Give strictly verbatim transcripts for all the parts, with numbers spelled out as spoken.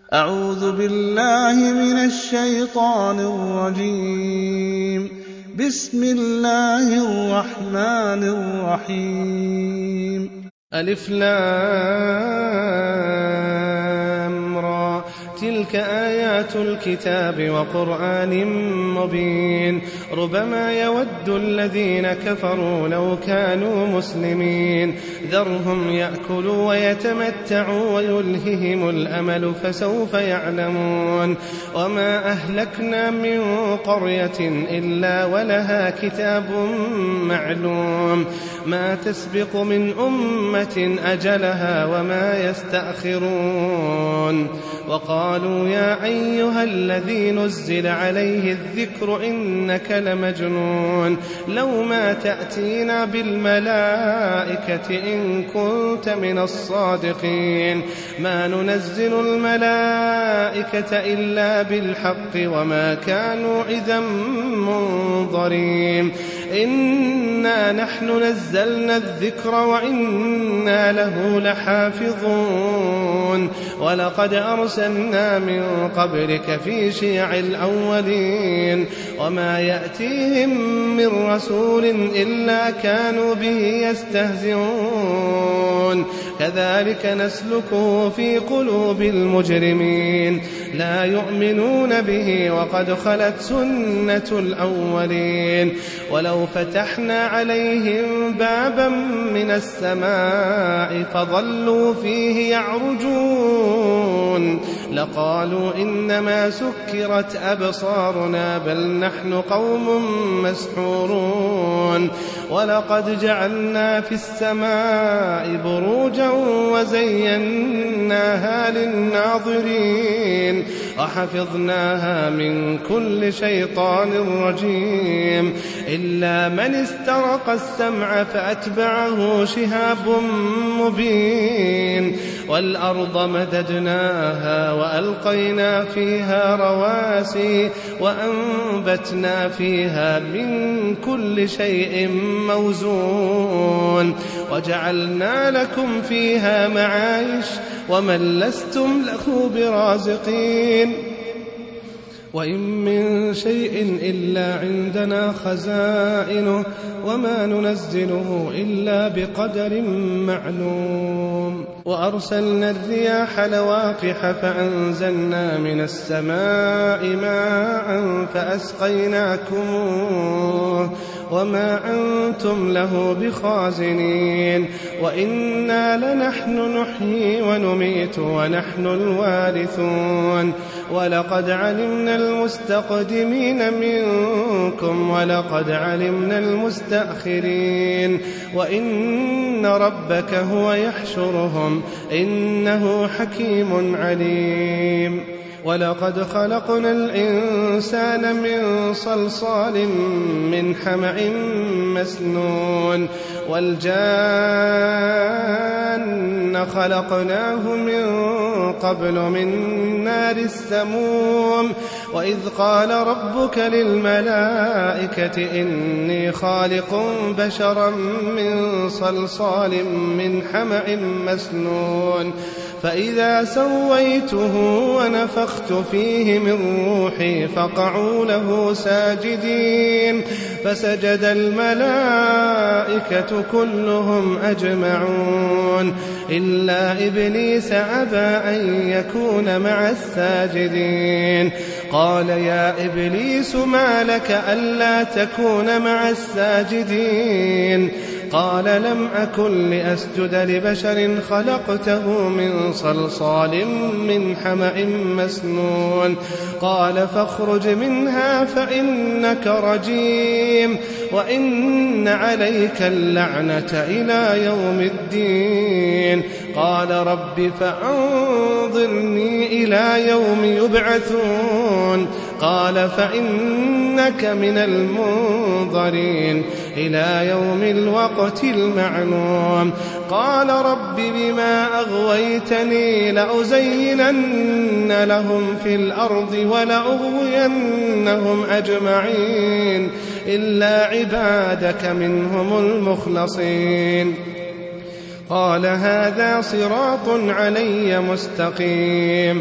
أعوذ بالله من الشيطان الرجيم. بسم الله الرحمن الرحيم. ألف لام را، تلك آيات الكتاب وقرآن مبين. ربما يود الذين كفروا لو كانوا مسلمين، ذرهم يأكلوا ويتمتعوا ويلههم الأمل فسوف يعلمون. وما أهلكنا من قرية إلا ولها كتاب معلوم، ما تسبق من أمة أجلها وما يستأخرون. وقالوا يا أيها الذي نزل عليه الذكر إنك لمجنون، لو ما تأتينا بالملائكة إن كنت من الصادقين. ما ننزل الملائكة إلا بالحق وما كانوا إذا منظرين. إنا نحن نزلنا الذكر وإنا له لحافظون. ولقد أرسلنا من قبلك في شيع الأولين، وما يأتيهم من رسول إلا كانوا به يستهزئون. كذلك نسلكه في قلوب المجرمين، لا يؤمنون به وقد خلت سنة الأولين. ولو فتحنا عليهم بابا من السماء فظلوا فيه يعرجون لقالوا إنما سكرت أبصارنا بل نحن قوم مسحورون. ولقد جعلنا في السماء بروجا وزيناها للناظرين وحفظناها من كل شيطان رجيم إلا من استرق السمع فأتبعه شهاب مبين. والأرض مددناها وألقينا فيها رواسي وأنبتنا فيها من كل شيء موزون وجعلنا لكم فيها معايش ومن لستم له برازقين. وإن من شيء إلا عندنا خزائنه وما ننزله إلا بقدر معلوم. وأرسلنا الرياح لواقح فأنزلنا من السماء ماء فأسقيناكموه وما أنتم له بخازنين. وإنا لنحن نحيي ونميت ونحن الوارثون. ولقد علمنا المستقدمين منكم ولقد علمنا المستأخرين. وإن ربك هو يحشرهم إنه حكيم عليم. ولقد خلقنا الإنسان من صلصال من حمأ مسنون والجان خلقناه من قبل من نار السموم. وإذ قال ربك للملائكة إني خالق بشرا من صلصال من حمأ مسنون فإذا سويته ونفخت فيه من روحي فقعوا له ساجدين. فسجد الملائكة كلهم أجمعون إلا إبليس أبى أن يكون مع الساجدين. قال يا إبليس ما لك ألا تكون مع الساجدين؟ قال لم أكن لأسجد لبشر خلقته من صلصال من حمأ مسنون. قال فاخرج منها فإنك رجيم وإن عليك اللعنة إلى يوم الدين. قال رب فأنظرني إلى يوم يبعثون. قال فإنك من المنظرين إلى يوم الوقت المعلوم. قال رب بما أغويتني لأزينن لهم في الأرض ولأغوينهم أجمعين إلا عبادك منهم المخلصين. قال هذا صراط علي مستقيم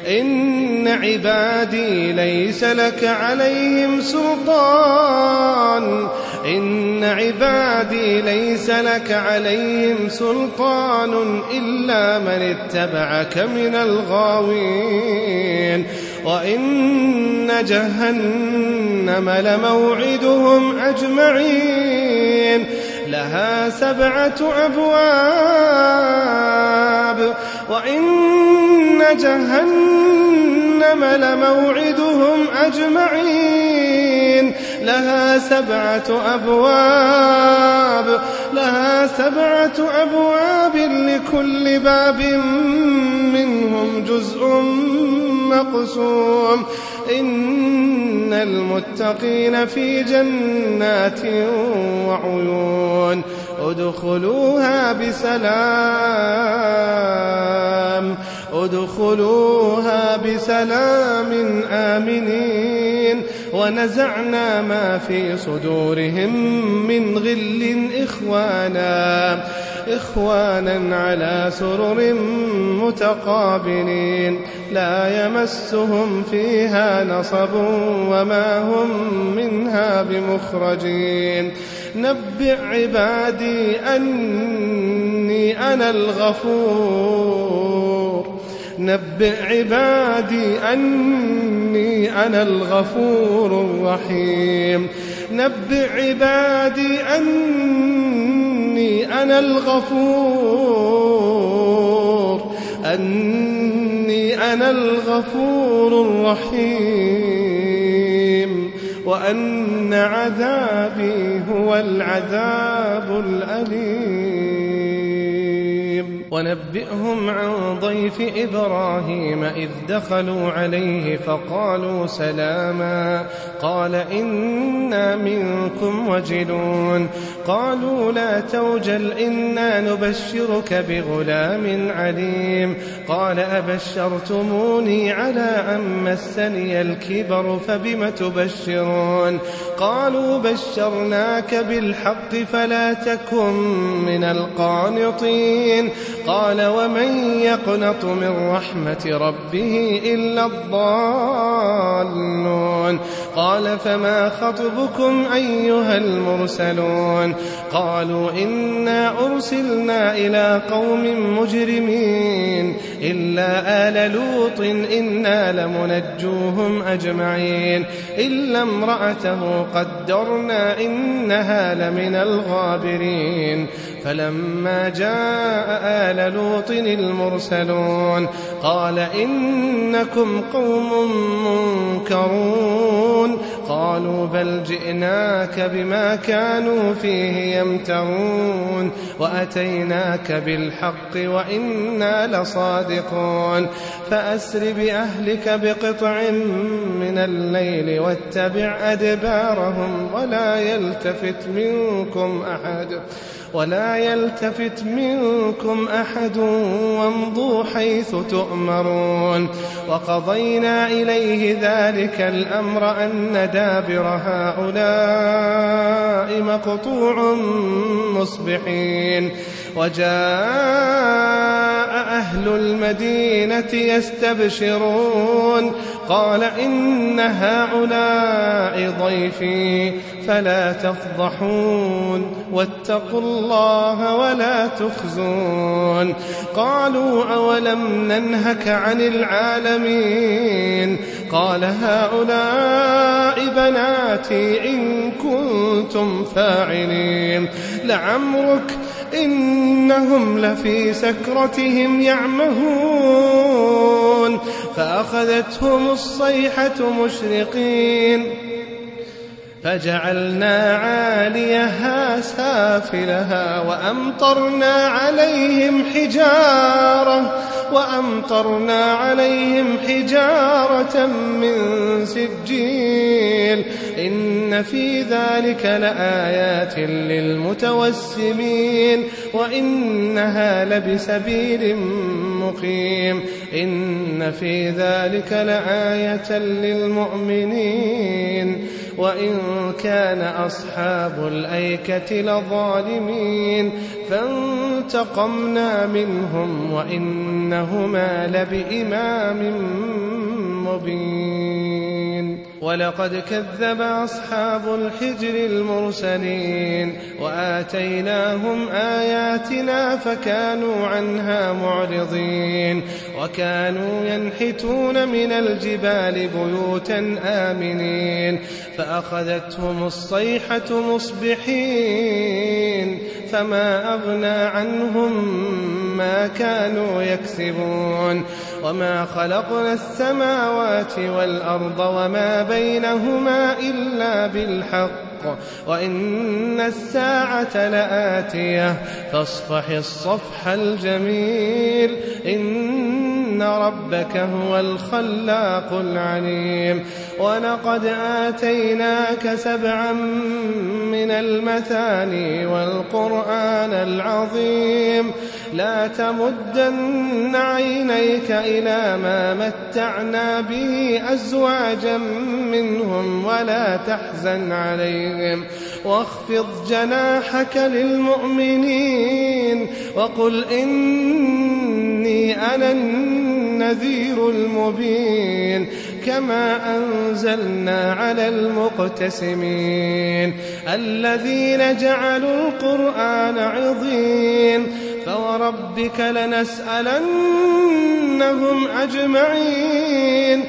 إن عبادي ليس لك عليهم سلطان إن عبادي ليس لك عليهم سلطان إلا من اتبعك من الغاوين وإن جهنم لموعدهم أجمعين لها سبعة أبواب وإن جهنم لموعدهم أجمعين لها سبعة أبواب لها سبعة أبواب لكل باب منهم جزء مقسوم إن المتقين في جنات وعيون ادخلوها بسلام ادخلوها بسلام آمنين ونزعنا ما في صدورهم من غل إخوانا إخوانا على سرر متقابلين لا يمسهم فيها نصب وما هم منها بمخرجين نبئ عبادي أني أنا الغفور نبئ عبادي أني أنا الغفور الرحيم نبئ عبادي أني أنا الغفور أني أنا الغفور الرحيم وأن عذابي هو العذاب الأليم ونبئهم عن ضيف إبراهيم إذ دخلوا عليه فقالوا سلاما قال إنا منكم وجلون قالوا لا توجل إنا نبشرك بغلام عليم قال أبشرتموني على أن مسني الكبر فبم تبشرون قالوا بشرناك بالحق فلا تكن من القانطين قال ومن يقنط من رحمة ربه إلا الضالون قال فما خطبكم أيها المرسلون قالوا إنا أرسلنا إلى قوم مجرمين إلا آل لوط إنا لمنجوهم أجمعين إلا امرأته قدرنا إنها لمن الغابرين فلما جاء آل لوط المرسلون قال إنكم قوم منكرون قالوا بل جئناك بما كانوا فيه يمترون وأتيناك بالحق وإنا لصادقون فأسر بأهلك بقطع من الليل واتبع أدبارهم ولا يلتفت منكم أحد ولا يلتفت منكم أحد وامضوا حيث تؤمرون وقضينا إليه ذلك الأمر أن دابر هؤلاء مقطوع مصبحين وجاء أهل المدينة يستبشرون قال إن هؤلاء ضيفي فلا تفضحون واتقوا الله ولا تخزون قالوا أولم ننهك عن العالمين قال هؤلاء بناتي إن كنتم فاعلين لعمرك إنهم لفي سكرتهم يعمهون فأخذتهم الصيحة مشرقين فجعلنا عاليها سافلها وأمطرنا عليهم حجارة وأمطرنا عليهم حجارة من سجيل إن في ذلك لآيات للمتوسمين وإنها لبسبيل مقيم إن في ذلك لآية للمؤمنين وإن كان أصحاب الأيكة لظالمين فانتقمنا منهم وإنهما لبإمام مبين. ولقد كذب أصحاب الحجر المرسلين وآتيناهم آياتنا فكانوا عنها معرضين وكانوا ينحتون من الجبال بيوتا آمنين فأخذتهم الصيحة مصبحين فما أغنى عنهم ما كانوا يكسبون. وما خلقنا السماوات والأرض وما بينهما إلا بالحق وإن الساعة لآتية فاصفح الصفح الجميل إن ربك هو الخلاق العليم. ولقد آتيناك سبعا من المثاني والقرآن العظيم لا تمدن عينيك إلى ما متعنا به أزواجا منهم ولا تحزن عليهم واخفض جناحك للمؤمنين وقل إني أنا النذير المبين. كما أنزلنا على المقتسمين الذين جعلوا القرآن عضين فوربك لنسألنهم أجمعين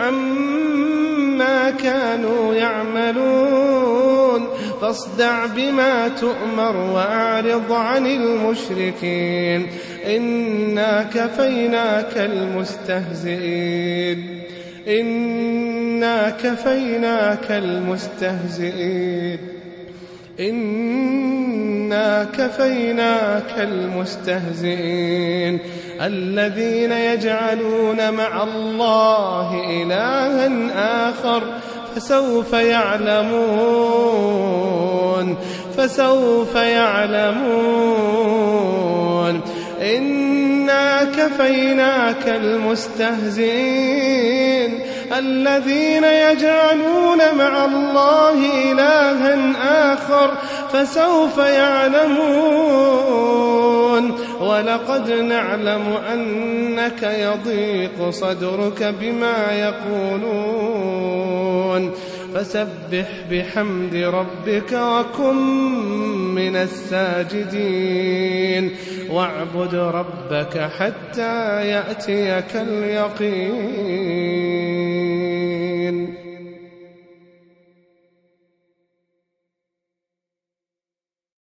عما كانوا يعملون. فاصدع بما تؤمر وأعرض عن المشركين إنا كفيناك المستهزئين إنا كفيناك المستهزئين إنا كفيناك المستهزئين الذين يجعلون مع الله إلها آخر فسوف يعلمون فسوف يعلمون. إنا كفيناك المستهزئين الذين يجعلون مع الله إلها آخر فسوف يعلمون. ولقد نعلم أنك يضيق صدرك بما يقولون فسبح بحمد ربك وكن من الساجدين واعبد ربك حتى يأتيك اليقين.